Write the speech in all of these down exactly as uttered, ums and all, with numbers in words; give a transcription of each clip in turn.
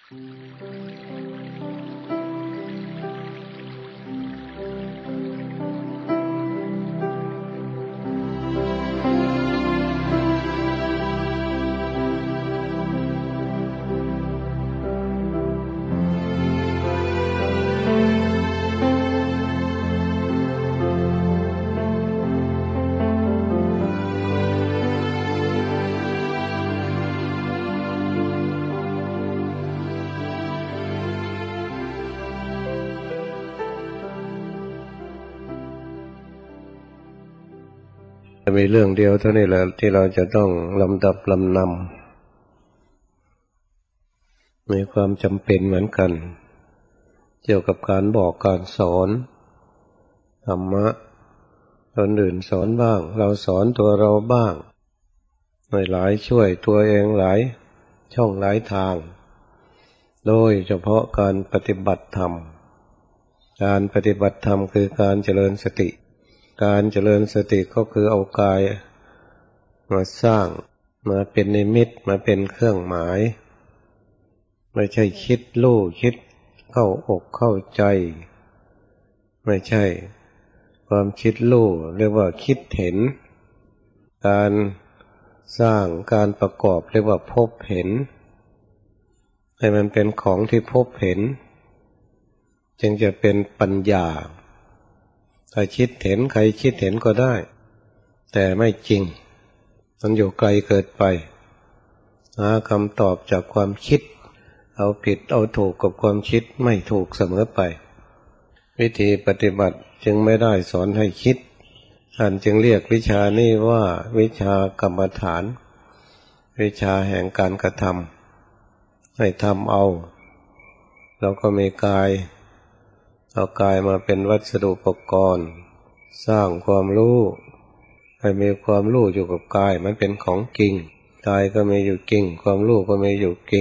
มีเรื่องเดียวเท่านี้แหละที่เราจะต้องลำดับลำนำมีความจำเป็นเหมือนกันเกี่ยวกับการบอกการสอนธรรมะคนอื่นสอนบ้างเราสอนตัวเราบ้างหลายช่วยตัวเองหลายช่องหลายทางโดยเฉพาะการปฏิบัติธรรมการปฏิบัติธรรมคือการเจริญสติการเจริญสติก็คือเอากายมาสร้างมาเป็นนิมิตมาเป็นเครื่องหมายไม่ใช่คิดรู้คิดเข้าอกเข้าใจไม่ใช่ความคิดรู้เรียกว่าคิดเห็นการสร้างการประกอบเรียกว่าพบเห็นให้มันเป็นของที่พบเห็นจึงจะเป็นปัญญาถ้าคิดเห็นใครคิดเห็นก็ได้แต่ไม่จริงมันอยู่ไกลเกินไปหาคำตอบจากความคิดเอาผิดเอาถูกกับความคิดไม่ถูกเสมอไปวิธีปฏิบัติจึงไม่ได้สอนให้คิดท่านจึงเรียกวิชานี้ว่าวิชากรรมฐานวิชาแห่งการกระทำให้ทำเอาแล้วก็มีกายเอากายมาเป็นวัสดุอุปกรณ์สร้างความรู้ให้มีความรู้อยู่กับกายมันเป็นของจริงกายก็มีอยู่จริงความรู้ก็มีอยู่จริง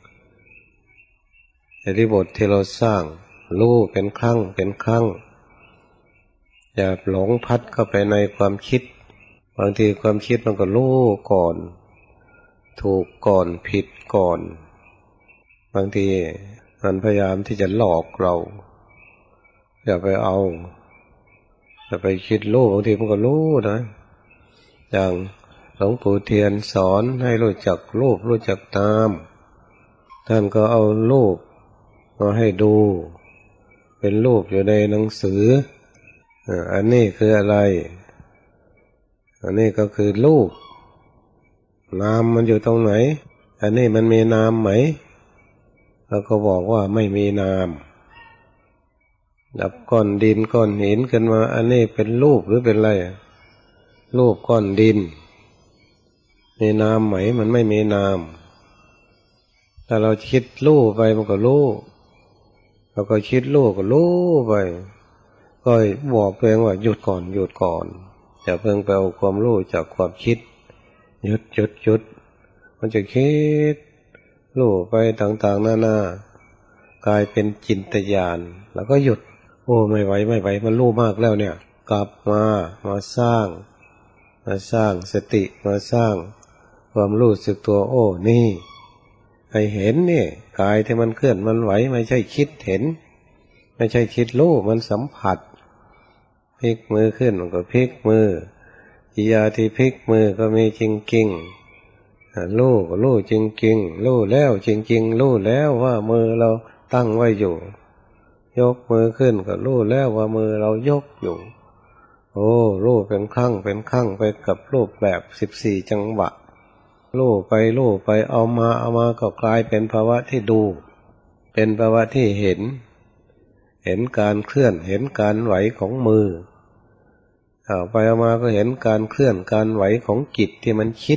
อิริบทที่เราสร้างรู้เป็นครั้งเป็นครั้งอย่าหลงพัดเข้าไปในความคิดบางทีความคิดมันก็รู้ก่อนถูกก่อนผิดก่อนบางทีมันพยายามที่จะหลอกเราอย่าไปเอาอย่าไปคิดรู้บางทีมันก็รู้นะอย่างหลวงปู่เทียนสอนให้รู้จักรูปรู้จักนามท่านก็เอารูปมาให้ดูเป็นรูปอยู่ในหนังสืออันนี้คืออะไรอันนี้ก็คือรูปนามมันอยู่ตรงไหนอันนี้มันมีนามไหมแล้วก็บอกว่าไม่มีนามดับก้อนดินก้อนหินขึ้นมาอันนี้เป็นรูปหรือเป็นอะไรรูปก้อนดินมีนามไหมมันไม่มีนามถ้าเราคิดรู้ไปมันก็รู้เราก็คิดรู้ก็รู้ไปก็บอกตัวเองว่าหยุดก่อนหยุดก่อนอย่าเพิ่งไปเอาความรู้จากความคิดหยุดหยุดหยุดมันจะคิดรู้ไปต่างๆนานากลายเป็นจินตญาณแล้วก็หยุดโอ้ไม่ไหวไม่ไหวมันรู้มากแล้วเนี่ยกลับมามาสร้างมาสร้างสติมาสร้างความรู้สึกตัวโอ้นี่ให้เห็นนี่กายที่มันเคลื่อนมันไหวไม่ใช่คิดเห็นไม่ใช่คิดรู้มันสัมผัสพลิกมือขึ้นมันก็พลิกมือกิริยาที่พลิกมือก็มีจริงๆรู้ก็รู้จริงๆรู้แล้วจริงๆรู้แล้วว่ามือเราตั้งไว้อยู่ยกมือขึ้นก็รู้แล้วว่ามือเรายกอยู่โอ้รู้เป็นครั้งเป็นครั้งไปกับรูปแบบสิบสี่จังหวะรู้ไปรู้ไปเอามาเอามาก็กลายเป็นภาวะที่ดูเป็นภาวะที่เห็นเห็นการเคลื่อนเห็นการไหวของมือเอาไปเอามาก็เห็นการเคลื่อนการไหวของจิตที่มันคิด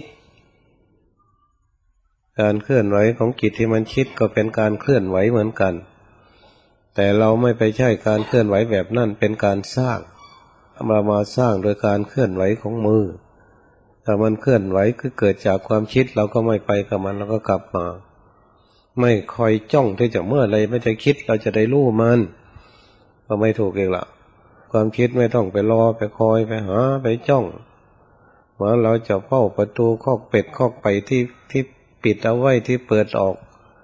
การเคลื่อนไหวของจิตที่มันคิดก็เป็นการเคลื่อนไหวเหมือนกันแต่เราไม่ไปใช่การเคลื่อนไหวแบบนั้นเป็นการสร้างมามาสร้างโดยการเคลื่อนไหวของมือถ้ามันเคลื่อนไหวคือเกิดจากความคิดเราก็ไม่ไปกับมันเราก็กลับมาไม่คอยจ้องที่จะเมื่อไรไม่ได้คิดเราจะได้รู้มันก็ไม่ถูกเองล่ะความคิดไม่ต้องไปรอไปคอยไปหาไปจ้องว่าเราจะเฝ้าประตูคอกเป็ดคอกไก่ที่ที่ปิดเอาไว้ที่เปิดออก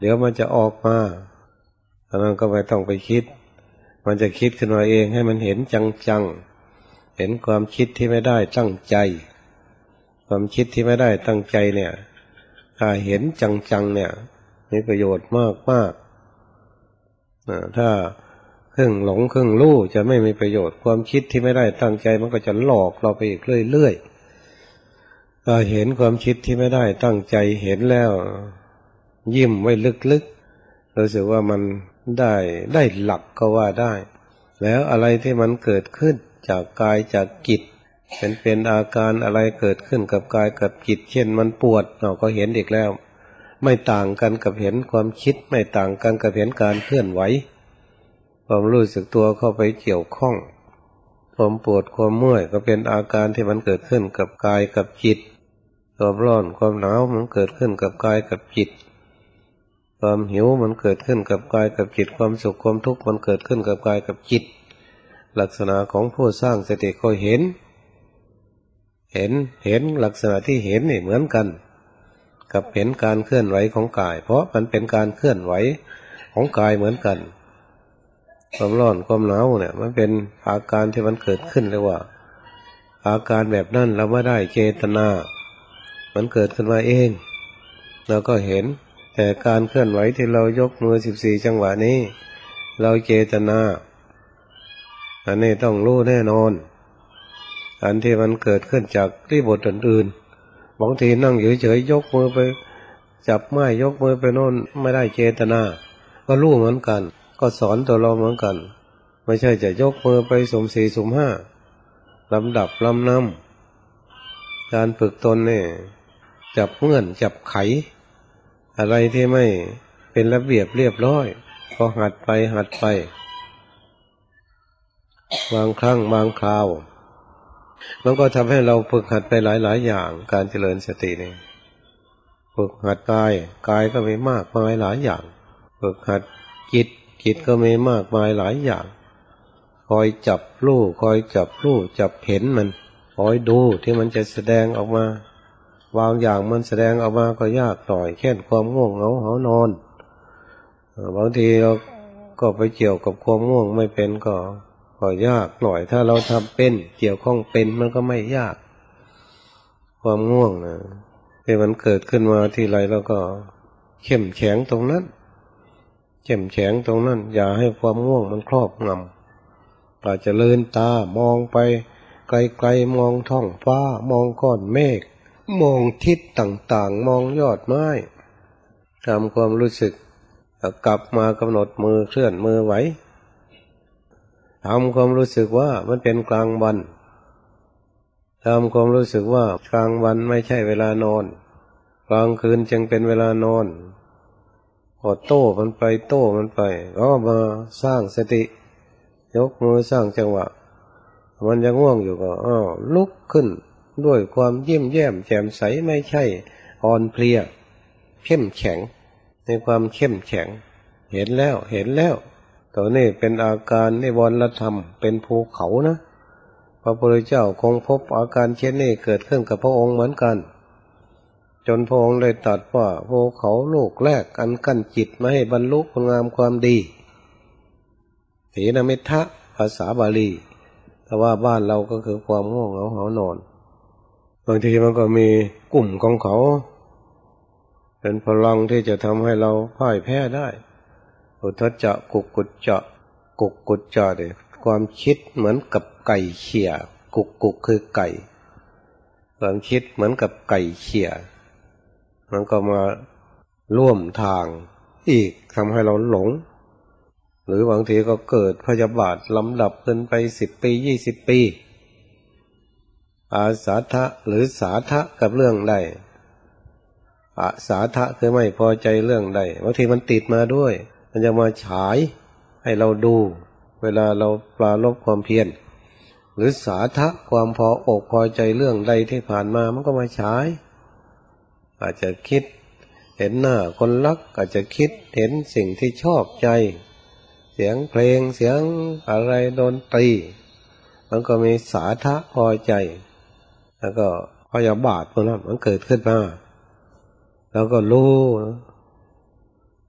เดี๋ยวมันจะออกมาอันนั้นก็ไม่ต้องไปคิดมันจะคิดขึ้นมาเองให้มันเห็นจังๆเห็นความคิดที่ไม่ได้ตั้งใจความคิดที่ไม่ได้ตั้งใจเนี่ยถ้าเห็นจังๆเนี่ยมีประโยชน์มากๆถ้าครึ่งหลงครึ่งรู้จะไม่มีประโยชน์ความคิดที่ไม่ได้ตั้งใจมันก็จะหลอกเราไปอีกเรื่อยๆถ้าเห็นความคิดที่ไม่ได้ตั้งใจเห็นแล้วยิ้มไว้ลึกๆรู้สึกว่ามันได้ได้หลักก็ว่าได้แล้วอะไรที่มันเกิดขึ้นจากกายจากจิตเป็นเป็นอาการอะไรเกิดขึ้นกับกายกับจิตเช่นมันปวดเราก็เห็นอีกแล้วไม่ต่างกันกับเห็นความคิดไม่ต่างกันกับเห็นการเคลื่อนไหวความรู้สึกตัวเข้าไปเกี่ยวข้องความปวดความเมื่อยก็เป็นอาการที่มันเกิดขึ้นกับกายกับจิตความร้อนความหนาวมันเกิดขึ้นกับกายกับจิตความหิวมันเกิดขึ้นกับกายกับจิตความสุขความทุกข์มันเกิดขึ้นกับกายกับจิตลักษณะของผู้สร้างสติก็เห็นเห็นเห็นลักษณะที่เห็นนี่เหมือนกันกับเห็นการเคลื่อนไหวของกายเพราะมันเป็นการเคลื่อนไหวของกายเหมือนกันความร้อนความหนาวเนี่ยมันเป็นอาการที่มันเกิดขึ้นเรียกว่าอาการแบบนั้นเราไม่ได้เจตนามันเกิดขึ้นมาเองเราก็เห็นแต่การเคลื่อนไหวที่เรายกมือสิบสี่จังหวะนี้เราเจตนาอันนี้ต้องรู้แน่นอนอันที่มันเกิดขึ้นจากที่บทอื่นๆบางทีนั่งเฉยๆยกมือไปจับไม้ยกมือไปโน่นไม่ได้เจตนาก็รู้เหมือนกันก็สอนตัวเราเหมือนกันไม่ใช่จะยกมือไปสุ่มสี่สุ่มห้าลำดับลำนำการฝึกตนเนี่ยจับเงื่อนจับไขอะไรที่ไม่เป็นระเบียบเรียบร้อยก็หัดไปหัดไปบางครั้งบางคราวมันก็ทำให้เราฝึกหัดไปหลายๆอย่างการเจริญสตินี่ฝึกหัดกายกายก็มีมากมายหลายอย่างฝึกหัดจิตจิตก็มีมากมายหลายอย่างคอยจับรู้คอยจับรู้จับเห็นมันคอยดูที่มันจะแสดงออกมาบางอย่างมันแสดงออกมาก็ยากหน่อยเช่นความง่วงเหงาหานอนบางทีเราก็ไปเกี่ยวกับความง่วงไม่เป็นก็ก็ยากหน่อยถ้าเราทำเป็นเกี่ยวข้องเป็นมันก็ไม่ยากความง่วงนะที่มันเกิดขึ้นมาที่ไรแล้วก็เข้มแข็งตรงนั้นเข้มแข็งตรงนั้นอย่าให้ความง่วงมันครอบงำอาจจะเลือนตามองไปไกลๆมองท้องฟ้ามองก้อนเมฆมองทิศต่างๆมองยอดไม้ทำความรู้สึกกลับมากำหนดมือเคลื่อนมือไหวทำความรู้สึกว่ามันเป็นกลางวันทำความรู้สึกว่ากลางวันไม่ใช่เวลานอนกลางคืนจึงเป็นเวลานอนกดโต้มันไปโต้มันไปก็มาสร้างสติยกมือสร้างจังหวะมันยังง่วงอยู่ก็อ้าวลุกขึ้นด้วยความยิ้มแย้มแจ่มใสไม่ใช่อ่อนเพลียเข้มแข็งในความเข้มแข็งเห็นแล้วเห็นแล้วตัวนี้เป็นอาการนิวรณธรรมเป็นภูเขานะพระพุทธเจ้าคงพบอาการเช่นนี้เกิดขึ้นกับพระองค์เหมือนกันจนพระองค์เลยตรัสว่าภูเขาลูกแรกอันกั้นจิตไม่ให้บรรลุคุณงามความดีถีนมิทธะภาษาบาลีแต่ว่าบ้านเราก็คือความง่วงเหงาหานอนบางทีมันก็มีกลุ่มของเขาเป็นพลังที่จะทำให้เราพ่ายแพ้ได้อุทธัจจะกุกกุจจะกุกกุจจะเนี่ยความคิดเหมือนกับไก่เขี่ยกุกกุกคือไก่ความคิดเหมือนกับไก่เขี่ยมันก็มาร่วมทางอีกทำให้เราหลงหรือบางทีก็เกิดพยาบาทลำดับขึ้นไปสิบปียี่สิบปีอาสาทะหรือสาทะกับเรื่องใดอาสาทะคือไม่พอใจเรื่องใดบางทีมันติดมาด้วยมันจะมาฉายให้เราดูเวลาเราปราลบความเพียรหรือสาทะความพออกพอใจเรื่องใดที่ผ่านมามันก็มาฉายอาจจะคิดเห็นหน้าคนรักอาจจะคิดเห็นสิ่งที่ชอบใจเสียงเพลงเสียงอะไรดนตรีมันก็มีสาทะพอใจแล้วก็พยาบาทพวกนั้นมันเกิดขึ้นมาแล้วก็รู้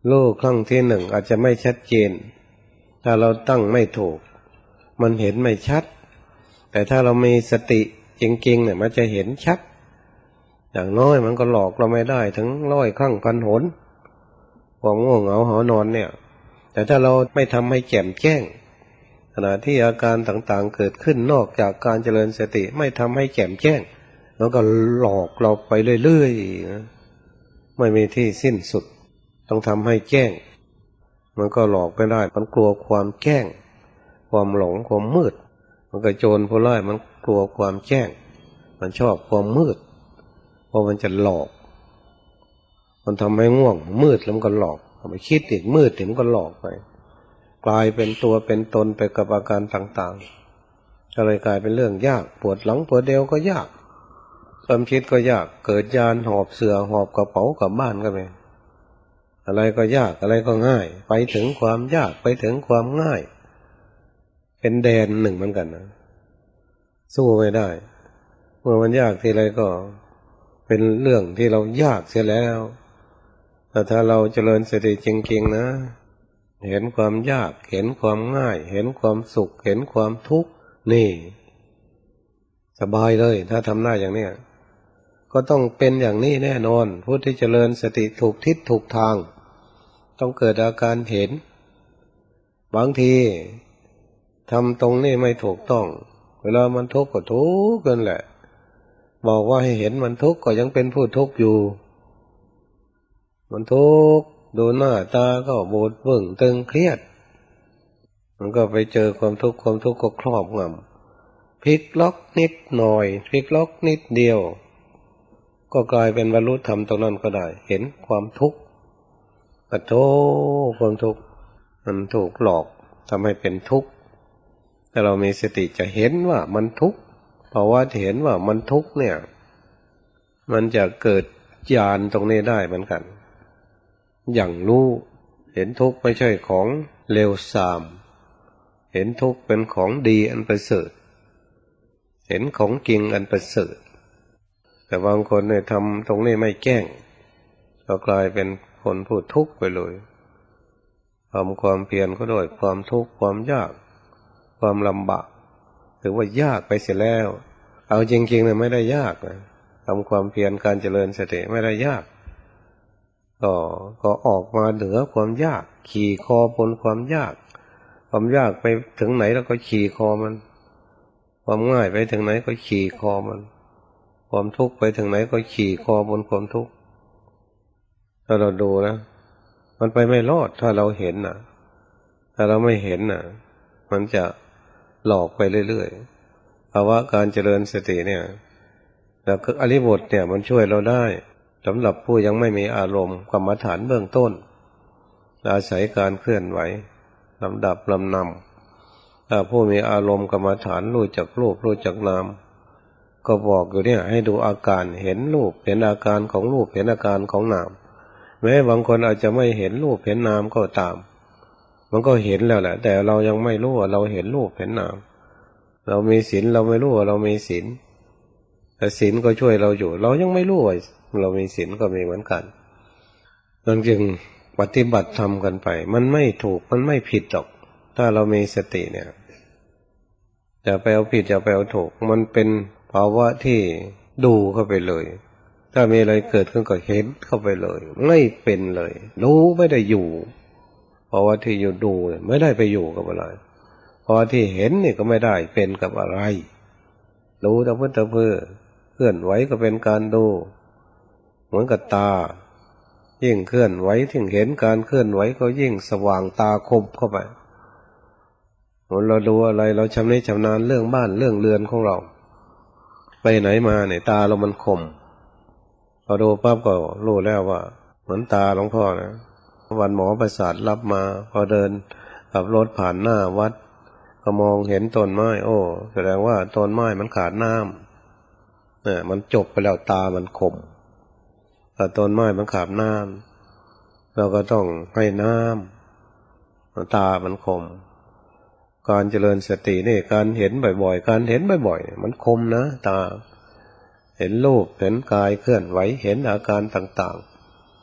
รู้ครั้งที่หนึ่งอาจจะไม่ชัดเจนถ้าเราตั้งไม่ถูกมันเห็นไม่ชัดแต่ถ้าเรามีสติจริงๆเนี่ยมันจะเห็นชัดอย่างน้อยมันก็หลอกเราไม่ได้ถึงร้อยครั้งพันหนความง่วงเหงาหอนอนเนี่ยแต่ถ้าเราไม่ทำให้แจ่มแจ้งขณะที่อาการต่างๆเกิดขึ้นนอกจากการเจริญสติไม่ทำให้แจ่มแจ้งแล้วก็หลอกเราไปเรื่อยๆนะไม่มีที่สิ้นสุดต้องทำให้แจ้งมันก็หลอกไม่ได้มันกลัวความแจ้งความหลงความมืดมันก็โจรผู้ร้ายมันกลัวความแจ้งมันชอบความมืดเพราะมันจะหลอกมันทำให้ง่วงมืดแล้วมันก็หลอกไปคิดอีกมืดถึงมันก็หลอกไปกลายเป็นตัวเป็นตนไปกับอาการต่างๆก็เลยกลายเป็นเรื่องยากปวดหลังปวดเอวก็ยากความคิดก็ยากเกิดยานหอบเสือหอบกระเป๋ากลับบ้านก็ไม่อะไรก็ยากอะไรก็ง่ายไปถึงความยากไปถึงความง่ายเป็นแดนหนึ่งเหมือนกันนะสู้ไม่ได้เมื่อมันยากทีไรก็เป็นเรื่องที่เรายากเสียแล้วแต่ถ้าเราเจริญสติจริงๆนะเห็นความยากเห็นความง่ายเห็นความสุขเห็นความทุกข์นี่สบายเลยถ้าทำได้อย่างนี้ก็ต้องเป็นอย่างนี้แน่นอนผู้ที่เจริญสติถูกทิศถูกทางต้องเกิดอาการเห็นบางทีทำตรงนี้ไม่ถูกต้องเวลามันทุกข์ก็ทุกข์กันแหละบอกว่าให้เห็นมันทุกข์ก็ยังเป็นผู้ทุกข์อยู่มันทุกข์ดูหน้าตาก็บูดบึ้งตึงเครียดมันก็ไปเจอความทุกข์ความทุกข์ก็ครอบงำพลิกล็อกนิดหน่อยพลิกล็อกนิดเดียวก็กลายเป็นบรรลุธรรมตรงนั้นก็ได้เห็นความทุกข์กระโถความทุกข์มันถูกหลอกทำให้เป็นทุกข์ถ้าเรามีสติจะเห็นว่ามันทุกข์เพราะว่าเห็นว่ามันทุกข์เนี่ยมันจะเกิดญาณตรงนี้ได้เหมือนกันอย่างรู้เห็นทุกข์ไม่ใช่ของเลวทรามเห็นทุกข์เป็นของดีอันประเสริฐเห็นของจริงอันประเสริฐแต่บางคนเนี่ยทำตรงนี้ไม่แจ้งก็กลายเป็นคนผู้ทุกข์ไปเลยทำความเพียรก็ด้วยความทุกข์ความยากความลำบากถือว่ายากไปเสียแล้วเอาจริงๆเนี่ยไม่ได้ยากนะทำความเพียรการเจริญสติไม่ได้ยากก็ก็ออกมาเหนือความยากขี่คอบนความยากความยากไปถึงไหนแล้วก็ขี่คอมันความง่ายไปถึงไหนก็ขี่คอมันความทุกข์ไปถึงไหนก็ขี่คอบนความทุกข์ถ้าเราดูนะมันไปไม่รอดถ้าเราเห็นนะถ้าเราไม่เห็นนะมันจะหลอกไปเรื่อยๆภาวะการเจริญสติเนี่ยแล้วก็อริบทเนี่ยมันช่วยเราได้สำหรับผู้ยังไม่มีอารมณ์กรรมฐานเบื้องต้นอาศัยการเคลื่อนไหวลำดับลำนำถ้าผู้มีอารมณ์กรรมฐานรู้จักรูปรู้จักนามก็บอกอยู่เนี่ยให้ดูอาการเห็นรูปเห็นอาการของรูปเห็นอาการของนามแม้บางคนอาจจะไม่เห็นรูปเห็นนามก็ตามมันก็เห็นแล้วแหละแต่เรายังไม่รู้ว่าเราเห็นรูปเห็นนามเรามีศีลเราไม่รู้ว่าเรามีศีลแต่ศีลก็ช่วยเราอยู่เรายังไม่รู้ว่าเรามีศีลก็มีเหมือนกันดังจึงปฏิบัติธรรมกันไปมันไม่ถูกมันไม่ผิดหรอกถ้าเรามีสติเนี่ยจะไปเอาผิดจะไปเอาถูกมันเป็นภาวะที่ดูเข้าไปเลยถ้ามีอะไรเกิดขึ้นก็เห็นเข้าไปเลยไม่เป็นเลยรู้ไม่ได้อยู่เพราะว่าที่อยู่ดูไม่ได้ไปอยู่กับอะไรเพราะที่เห็นนี่ก็ไม่ได้เป็นกับอะไรรู้แต่เพื่อแต่เพื่อเคลื่อนไหวก็เป็นการดูเหมือนกับตายิ่งเคลื่อนไหวถึงเห็นการเคลื่อนไหวก็ยิ่งสว่างตาคมเข้าไปเราดูอะไรเราชำนิชำนาญเรื่องบ้านเรื่องเรือนของเราไปไหนมาเนี่ยตาเรามันคมพอดูปั๊บก็รู้แล้วว่าเหมือนตาหลวงพ่อนะวันหมอประสาทรับมาพอเดินขับรถผ่านหน้าวัดก็มองเห็นต้นไม้โอ้แสดงว่าต้นไม้มันขาดน้ำเนี่ยมันจบไปแล้วตามันคมแต่ต้นไม้มันขาดน้ำเราก็ต้องให้น้ำตามันคมการเจริญสตินี่การเห็นบ่อยๆการเห็นบ่อยๆมันคมนะตาเห็นรูปเห็นกายเคลื่อนไหวเห็นอาการต่างๆ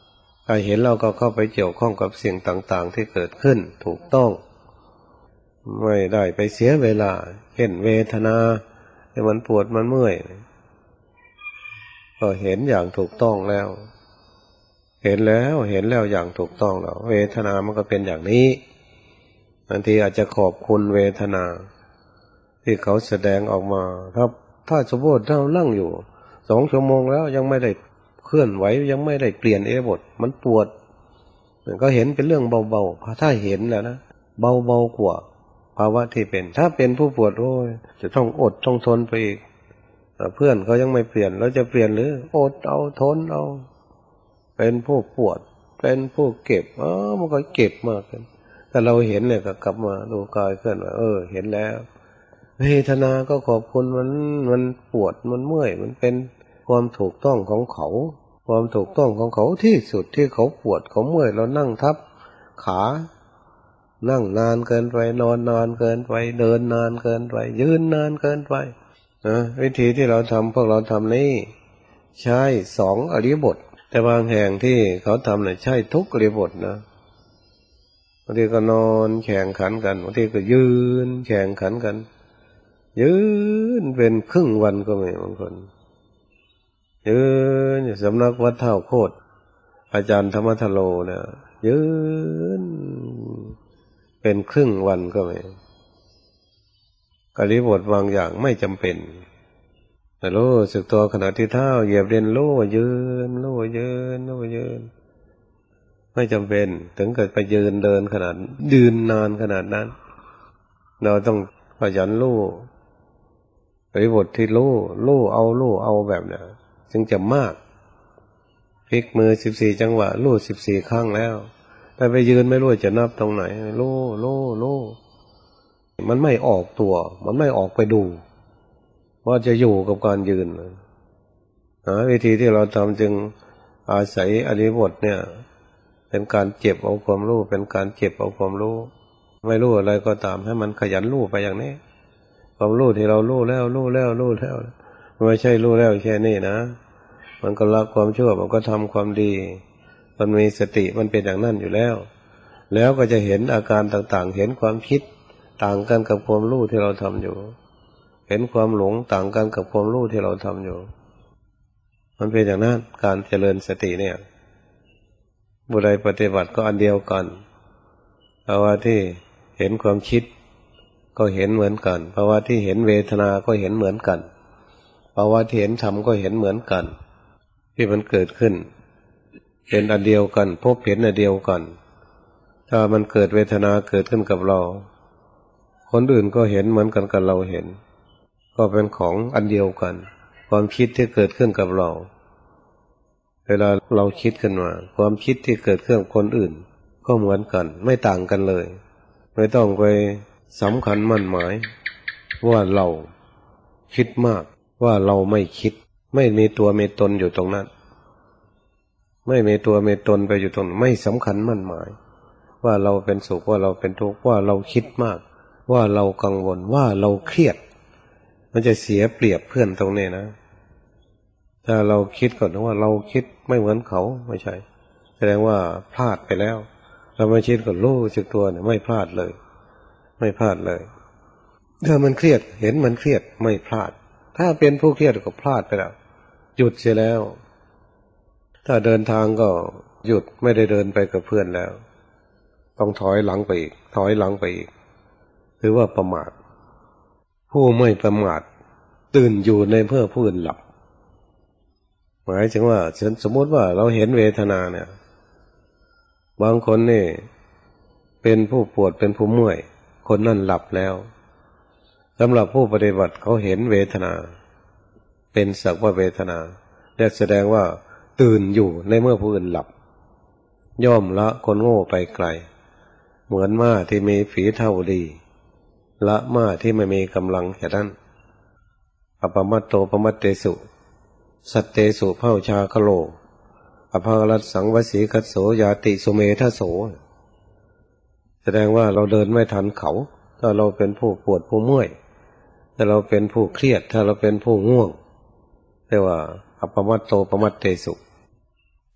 ถ้าเห็นเราก็เข้าไปเกี่ยวข้องกับสิ่งต่างๆที่เกิดขึ้นถูกต้องไม่ได้ไปเสียเวลาเห็นเวทนาที่มันปวดมันเมื่อยก็เห็นอย่างถูกต้องแล้วเห็นแล้วเห็นแล้วอย่างถูกต้องแล้วเวทนามันก็เป็นอย่างนี้บางทีอาจจะขอบคุณเวทนาที่เขาแสดงออกมาครับถ้าสมมติเรานั่งอยู่สองชั่วโมงแล้วยังไม่ได้เคลื่อนไหวยังไม่ได้เปลี่ยนอิริยาบถมันปวดก็เห็นเป็นเรื่องเบาๆถ้าเห็นแล้วนะเบาๆกว่าภาวะที่เป็นถ้าเป็นผู้ปวดโอ้ยจะต้องอดต้องทนไปอีกเพื่อนเขายังไม่เปลี่ยนแล้วจะเปลี่ยนหรืออดเอาทนเอาเป็นผู้ปวดเป็นผู้เก็บเออมันก็เก็บมากเลยแต่เราเห็นเนี่ยก็กลับมาดูกายเคลื่อนไหวเออเห็นแล้วเวทนาก็ขอบคุณมันมันปวดมันเมื่อยมันเป็นความถูกต้องของเขาความถูกต้องของเขาที่สุดที่เขาปวดเขาเมื่อยเรานั่งทับขานั่งนานเกินไปนอนนานเกินไปเดินนานเกินไปยืนนานเกินไปนะวิธีที่เราทำพวกเราทำนี้ใช้สองอริยบทแต่บางแห่งที่เขาทำเนี่ยใช่ทุกอริยบทนะบางทีก็นอนแข่งขันกันบางทีก็ยืนแข่งขันกันยืนเป็นครึ่งวันก็มีบางคนยืนอยู่สำนักวัดเท่าโคตรอาจารย์ธรรมทโลเนี่ยยืนเป็นครึ่งวันก็มีอริยบทบางอย่างไม่จำเป็นแต่รู้สึกตัวขณะที่เท้าเหยียบเรียนรู้ยืนรู้ยืนรู้ยืนไม่จำเป็นถึงเกิดไปยืนเดินขนาดยืนนานขนาดนั้นเราต้องขยันรู้อริยบทที่รู้รู้เอารู้เอาแบบเนี้ยจึงจะมากพลิกมือสิบสี่จังหวะรู้สิบสี่ครั้งแล้วแต่ไปยืนไม่รู้จะนับตรงไหนรู้รู้รู้มันไม่ออกตัวมันไม่ออกไปดูว่าจะอยู่กับการยืนนะวิธีที่เราทำจึงอาศัยอริยบทเนี่ยเป็นการเจ็บเอาความรู้เป็นการเจ็บเอาความรู้ไม่รู้อะไรก็ตามให้มันขยันรู้ไปอย่างนี้ความรู้ที่เรารู้แล้วรู้แล้วรู้แล้วไม่ใช่รู้แล้วแค่นี้นะมันก็ละความชั่วมันก็ทำความดีมันมีสติมันเป็นอย่างนั้นอยู่แล้วแล้วก็จะเห็นอาการต่างๆเห็นความคิดต่างกันกับความรู้ที่เราทำอยู่เห็นความหลงต่างกันกับความรู้ที่เราทำอยู่มันเป็นอย่างนั้นการเจริญสติเนี่ยบุคคลปฏิบัติก็อันเดียวกันภาวะที่เห็นความคิดก็เห็นเหมือนกันภาวะที่เห็นเวทนาก็เห็นเหมือนกันภาวะที่เห็นธรรมก็เห็นเหมือนกันที่มันเกิดขึ้นเป็นอันเดียวกันพบเห็นอันเดียวกันถ้ามันเกิดเวทนาเกิดขึ้นกับเราคนอื่นก็เห็นเหมือนกันกับเราเห็นก็เป็นของอันเดียวกันความคิดที่เกิดขึ้นกับเราเวลาเราคิดขึ้นมาความคิดที่เกิดขึ้นกับคนอื่นก็เหมือนกันไม่ต่างกันเลยไม่ต้องไปสำคัญมั่นหมายว่าเราคิดมากว่าเราไม่คิดไม่มีตัวมีตนอยู่ตรงนั้นไม่มีตัวมีตนไปอยู่ตรงนั้นไม่สำคัญมั่นหมายว่าเราเป็นสุขว่าเราเป็นทุกข์ว่าเราคิดมากว่าเรากังวลว่าเราเครียดมันจะเสียเปรียบเพื่อนตรงนี้นะถ้าเราคิดก่อนว่าเราคิดไม่เหมือนเขาไม่ใช่แสดงว่าพลาดไปแล้วเราไม่คิดก่อนรู้สึกตัวเนี่ยไม่พลาดเลยไม่พลาดเลยถ้ามันเครียดเห็นมันเครียดไม่พลาดถ้าเป็นผู้เครียดก็พลาดไปแล้วหยุดเสียแล้วถ้าเดินทางก็หยุดไม่ได้เดินไปกับเพื่อนแล้วต้องถอยหลังไปอีกถอยหลังไปอีกถือว่าประมาทผู้ไม่ประมาทตื่นอยู่ในเพื่อผู้อื่นหลับหมายถึงว่าสมมติว่าเราเห็นเวทนาเนี่ยบางคนนี่เป็นผู้ปวดเป็นผู้เมื่อยคนนั่นหลับแล้วสำหรับผู้ปฏิบัติเขาเห็นเวทนาเป็นสักว่าเวทนาและแสดงว่าตื่นอยู่ในเมื่อผู้อื่นหลับย่อมละคนโง่ไปไกลเหมือนม้าที่มีฝีเท่าดีละม้าที่ไม่มีกำลังแค่นั้นอปมัตโตปมัตเตสุสัตเตสุเผ่าชาคโลอภารัสสังวสีคัสโสยาติสุเมทโสแสดงว่าเราเดินไม่ทันเขาถ้าเราเป็นผู้ปวดผู้เมื่อยถ้าเราเป็นผู้เครียดถ้าเราเป็นผู้ง่วงเรียกว่าอปมัตโตปมัตเตสุ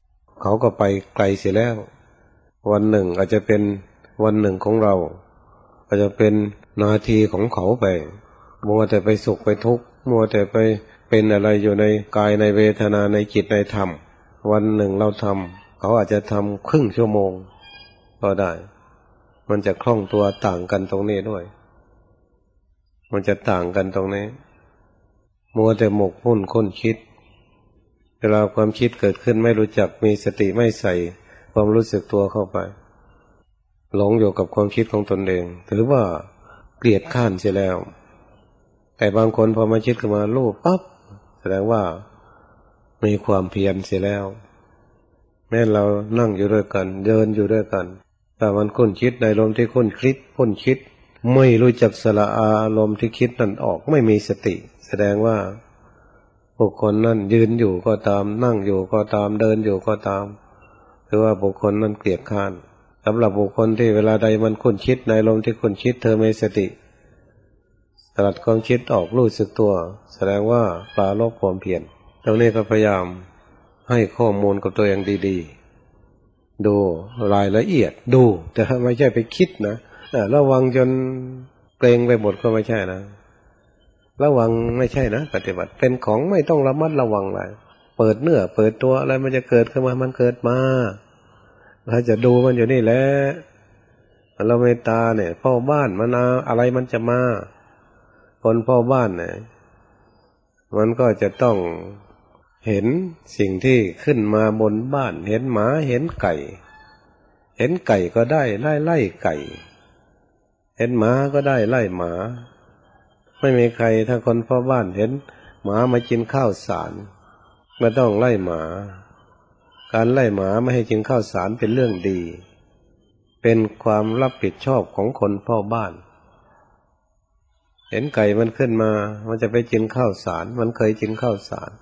เขาก็ไปไกลเสียแล้ววันหนึ่งอาจจะเป็นวันหนึ่งของเราอาจจะเป็นนาทีของเขาไปมัวแต่ไปสุขไปทุกข์มัวแต่ไปเป็นอะไรอยู่ในกายในเวทนาในจิตในธรรมวันหนึ่งเราทำเขาอาจจะทำครึ่งชั่วโมงก็ได้มันจะคล่องตัวต่างกันตรงนี้ด้วยมันจะต่างกันตรงนี้มัวแต่หมกมุ่นค้นคิดเวลาความคิดเกิดขึ้นไม่รู้จักมีสติไม่ใส่ความรู้สึกตัวเข้าไปหลงอยู่กับความคิดของตนเองถือว่าเกลียดข้านเสียแล้วแต่บางคนพอมาคิดขึ้นมารู้ปั๊บแสดงว่ามีความเพียรเสียแล้วแม้เรานั่งอยู่ด้วยกันเดินอยู่ด้วยกันแต่มันค้นคิดในลมที่ค้นคิดค้นคิดไม่รู้จักสละอารมณ์ที่คิดนั่นออกไม่มีสติแสดงว่าบุคคลนั้นยืนอยู่ก็ตามนั่งอยู่ก็ตามเดินอยู่ก็ตามคือว่าบุคคลนั้นเกลียดข้านสำหรับบุคคลที่เวลาใดมันคุ้นคิดในลมที่คุ้นคิดเธอมีสติสลัดความคิดออกรู้สึกตัวแสดงว่าปราลบความเพียรตรงนี้ก็พยายามให้ข้อมูลกับตัวเองดีๆดูรายละเอียดดูแต่ไม่ใช่ไปคิดนะระวังจนเกรงไปหมดก็ไม่ใช่นะระวังไม่ใช่นะปฏิบัติเป็นของไม่ต้องระมัดระวังเลยเปิดเนื้อเปิดตัวอะไรมันจะเกิดขึ้นมามันเกิดมาเราจะดูมันอยู่นี่แหละเราเมตตาเนี่ยพ่อบ้านมันอะไรมันจะมาคนพ่อบ้านเนี่ยมันก็จะต้องเห็นสิ่งที่ขึ้นมาบนบ้านเห็นหมาเห็นไก่เห็นไก่ก็ได้ไล่ไล่ไก่เห็นหมาก็ได้ไล่หมาไม่มีใครถ้าคนพ่อบ้านเห็นหมามากินข้าวสารไม่ต้องไล่หมาการไล่หมาไม่ให้กินข้าวสารเป็นเรื่องดีเป็นความรับผิดชอบของคนพ่อบ้านเห็นไก่มันขึ้นมามันจะไปกินข้าวสารมันเคยกินข้าวสาร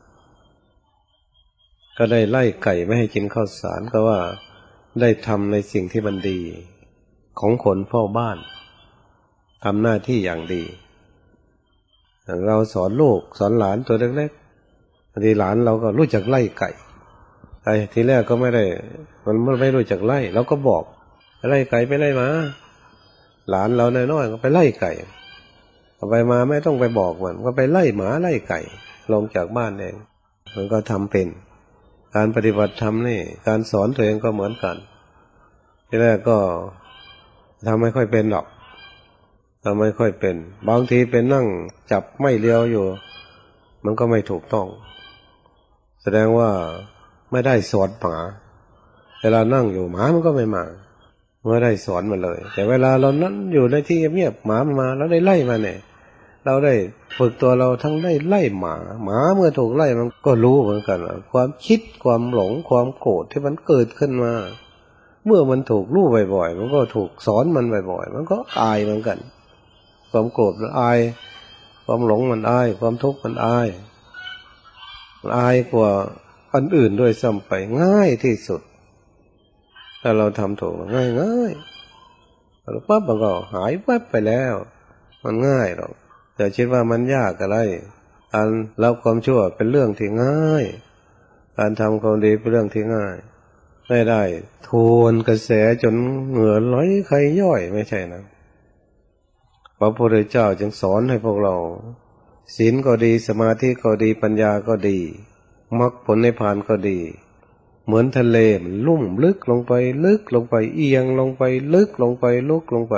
ก็ได้ไล่ไก่ไม่ให้กินข้าวสารก็ว่าได้ทำในสิ่งที่มันดีของคนพ่อบ้านทำหน้าที่อย่างดีเราสอนลูกสอนหลานตัวเล็กๆบางทีหลานเราก็รู้จักไล่ไก่ไอ้ทีแรกก็ไม่ได้มันไม่รู้จักไล่เราก็บอกไล่ไก่ไปไล่หมาหลานเราน้อยๆก็ไปไล่ไก่เอาไปมาไม่ต้องไปบอกมันก็ไปไล่หมาไล่ไก่ลงจากบ้านเองมันก็ทำเป็นการปฏิบัติธรรมนี่การสอนตัวเองก็เหมือนกันทีแรกก็ทำไม่ค่อยเป็นหรอกทำไม่ค่อยเป็นบางทีเป็นนั่งจับไม่เลี้ยวอยู่มันก็ไม่ถูกต้องแสดงว่าไม่ได้สอนหมาเวลานั่งอยู่หมามันก็ไม่มาไม่ได้สอนมันเลยแต่เวลาเรานั้นอยู่ในที่เงียบหมามันมาแล้วได้ไล่มาเนี่ยเราได้ฝึกตัวเราทั้งได้ไล่หมาหมาเมื่อถูกไล่มันก็รู้เหมือนกันว่าความคิดความหลงความโกรธที่มันเกิดขึ้นมาเมื่อมันถูกรู้บ่อยๆมันก็ถูกสอนมันบ่อยๆมันก็อายเหมือนกันความโกรธมันอายความหลงมันอายความทุกข์มันอายอายกว่าอันอื่นด้วยซ้ำไปง่ายที่สุดถ้าเราทำถูกง่ายง่ายแล้วปั๊บมันก็หายวับไปแล้วมันง่ายหรอกแต่คิดว่ามันยากอะไรการรับความชั่วเป็นเรื่องที่ง่ายการทำความดีเป็นเรื่องที่ง่ายไม่ได้ทวนกระแสจนเหงื่อไหลใครย่อยไม่ใช่นะพระพุทธเจ้าจึงสอนให้พวกเราศีลก็ดีสมาธิก็ดีปัญญาก็ดีมรรคผลนิพพานก็ดีเหมือนทะเลมันลุ่มลึกลงไปลึกลงไปเอียงลงไปลึกลงไปลุกลงไป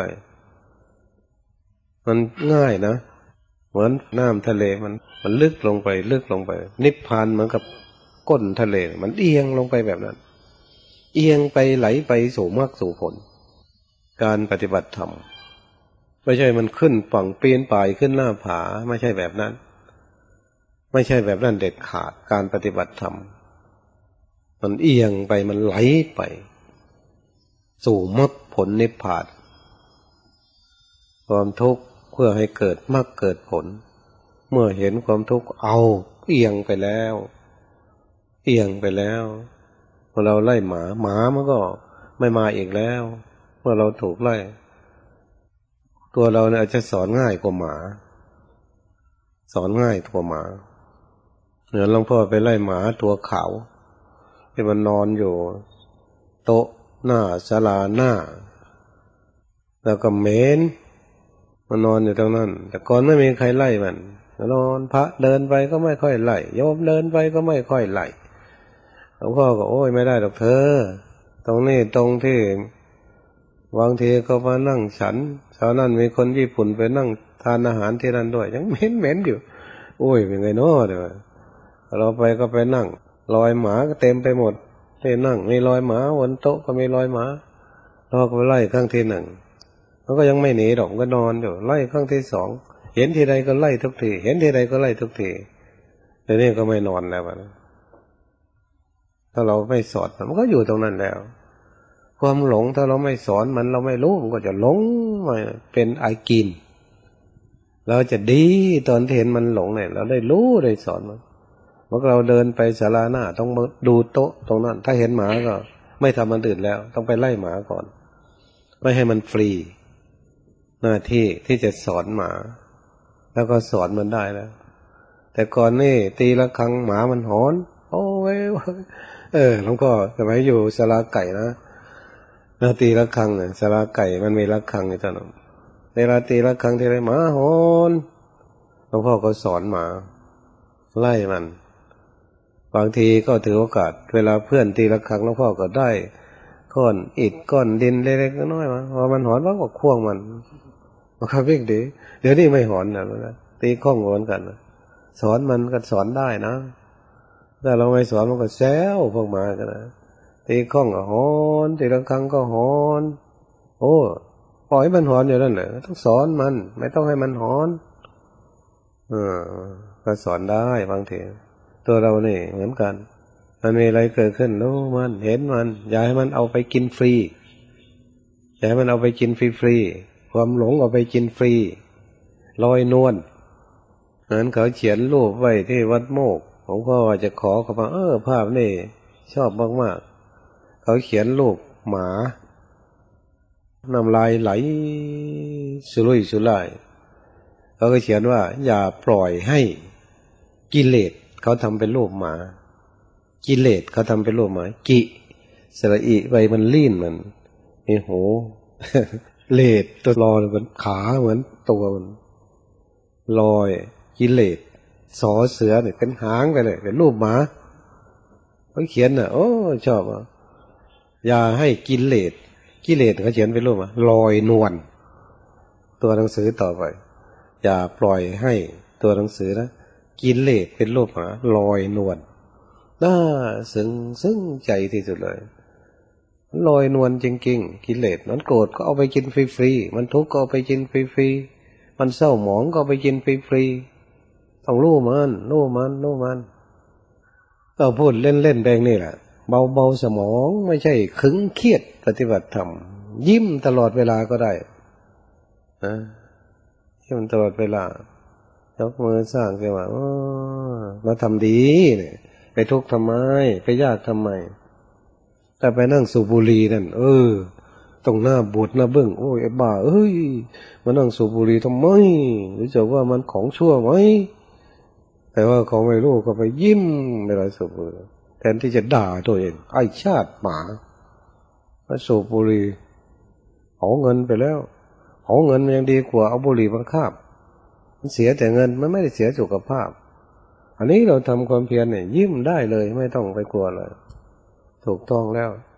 มันง่ายนะเหมือนน้ำทะเลมันมันลึกลงไปลึกลงไปนิพพานเหมือนกับก้นทะเลมันเอียงลงไปแบบนั้นเอียงไปไหลไปสู่มรรคสู่ผลการปฏิบัติธรรมไม่ใช่มันขึ้นฝั่งปีนป่ายขึ้นหน้าผาไม่ใช่แบบนั้นไม่ใช่แบบนั้นเด็ดขาดการปฏิบัติธรรมมันเอียงไปมันไหลไปสู่มรรคผลนิพพานความทุกข์เพื่อให้เกิดมรรคเกิดผลเมื่อเห็นความทุกข์เอาเอียงไปแล้วเอียงไปแล้วเมื่อเราไล่หมาหมามันก็ไม่มาอีกแล้วเมื่อเราถูกไล่ตัวเราเนี่ยอาจจะสอนง่ายกว่าหมาสอนง่ายกว่าหมาเหมือนหลวงพ่อไปไล่หมาตัวขาวที่มันนอนอยู่โต๊ะหน้าศาลาหน้าแล้วก็เหม็นมันนอนอยู่ตรงนั้นแต่ก่อนไม่มีใครไล่มันนอนพระเดินไปก็ไม่ค่อยไล่โยมเดินไปก็ไม่ค่อยไล่หลวงพ่อก็โอ้ยไม่ได้ดอกเธอตรงนี้ตรงที่บางทีก็มานั่งฉันเช้านั้นมีคนญี่ปุ่นไปนั่งทานอาหารที่นั่นด้วยยังเหม็นเหม็นอยู่โอ้ยเป็นไงเนาะเดี๋ยวเราไปก็ไปนั่งรอยหมาก็เต็มไปหมดที่นั่งมีรอยหมาบนโต๊ะก็มีรอยหมาเราก็ไปไล่ครั้งที่หนึ่งมันก็ยังไม่หนีหรอกก็นอนอยู่ไล่ครั้งที่สองเห็นทีใดก็ไล่ทุกทีเห็นทีใดก็ไล่ทุกทีเดี๋ยวนี้ก็ไม่นอนแล้วนะถ้าเราไม่สอนมันก็อยู่ตรงนั้นแล้วความหลงถ้าเราไม่สอนมันเราไม่รู้มันก็จะหลงมาเป็นไอกินเราจะดีตอนที่เห็นมันหลงเนี่ยเราได้รู้ได้สอนมันเมื่อเราเดินไปศาลาหน้าต้องดูโต๊ะตรงนั้นถ้าเห็นหมาก็ไม่ทำมันอื่นแล้วต้องไปไล่หมาก่อนไม่ให้มันฟรีหน้าที่ที่จะสอนหมาแล้วก็สอนมันได้แล้วแต่ก่อนนี่ตีละครั้งหมามันหอนโอ้ยเออหลวงพ่อสมัยอยู่ศาลาไก่นะนาตีละครั้งเนี่ยศาลาไก่มันมีละครั้งอยู่ตอนนั้นเวลาตีละครั้งที่ไรหมาหอนหลวงพ่อก็สอนหมาไล่มันบางทีก็ถือโอกาสเวลาเพื่อนตีละครั้งหลวงพ่อก็ได้ก้อนอิฐก้อนดินเล็กๆน้อยๆมาพอมันหอนว่าก็ควงมันมันก็วิ่งดีเดี๋ยวนี้ไม่หอนนะตีข้องเหมือนกันสอนมันก็สอนได้นะถ้าเราไม่สอนมันก็แซวพวกหมากันนะตีข้องก็หอนตีละครั้งก็หอนโอ้ปล่อยมันหอนอยู่นั่นแหละต้องสอนมันไม่ต้องให้มันหอนเออก็สอนได้บางทีตัวเรานี่เหมือนกันมันมีอะไรเกิดขึ้นรู้มันเห็นมันอย่าให้มันเอาไปกินฟรีอย่าให้มันเอาไปกินฟรีๆความหลงเอาไปกินฟรีลอยนวลนั้นเขาเขียนรูปไว้ที่วัดโมกผมก็ว่าจะขอเขามาเออภาพนี่ชอบมากๆเขาเขียนรูปหมาน้ำลายไหลสุรุ่ยสุร่ายเขาก็เขียนว่าอย่าปล่อยให้กิเลสเขาทำเป็นรูปหมากิเลสเขาทำเป็นรูปหมากิสระอิใบมันลื่นมันมีหูเลดตัวรอเหมือนขาเหมือนตัวมันลอยกิเลสสอเสือเนี่ยเป็นหางไปเลยเป็นรูปหมาเขาเขียนน่ะโอ้ชอบอ่ะอย่าให้กิเลสกิเลสเขาเขียนเป็นรูปอ่ะลอยนวลตัวหนังสือต่อไปอย่าปล่อยให้ตัวหนังสือนะกิเลสเป็นรูปหมาลอยนวลน่าซึ้งซึ้งใจที่สุดเลยลอยนวลจริงๆกิเลสมันโกรธก็เอาไปกินฟรีๆมันทุกข์ก็เอาไปกินฟรีๆมันเศร้าหมองก็เอาไปกินฟรีๆต้องรู้มันรู้มันรู้มันเราพูดเล่นๆแบงนี่แหละเบาๆสมองไม่ใช่ขึงเครียดปฏิบัติธรรมยิ้มตลอดเวลาก็ได้นะยิ้มตลอดเวลายกมือสร้างขึ้นมาเราทำดีเนี่ยไปทุกข์ทำไมไปยากทำไมแต่ไปนั่งสูบบุหรี่นั่นเออต้องหน้าบูดหน้าเบิ้งโอ้ยไอ้บ้าเอ้ยมานั่งสูบบุหรี่ทำไมรู้จักว่ามันของชั่วไหมแต่ว่าเขาไม่รู้ก็ไปยิ้มเวลาสูบบุหรี่แทนที่จะด่าตัวเองไอ้ชาติหมามาสูบบุหรี่เอาเงินไปแล้วเอาเงินมันยังดีกว่าเอาบุหรี่มาคาบมันเสียแต่เงินมันไม่ได้เสียสุขภาพอันนี้เราทำความเพียรเนี่ยยิ้มได้เลยไม่ต้องไปกลัวเลยถูกต้องแล้ว